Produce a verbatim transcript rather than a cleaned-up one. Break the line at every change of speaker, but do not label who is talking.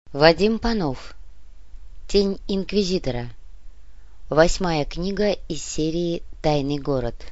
Вадим Панов. Тень инквизитора. Восьмая книга из серии «Тайный город».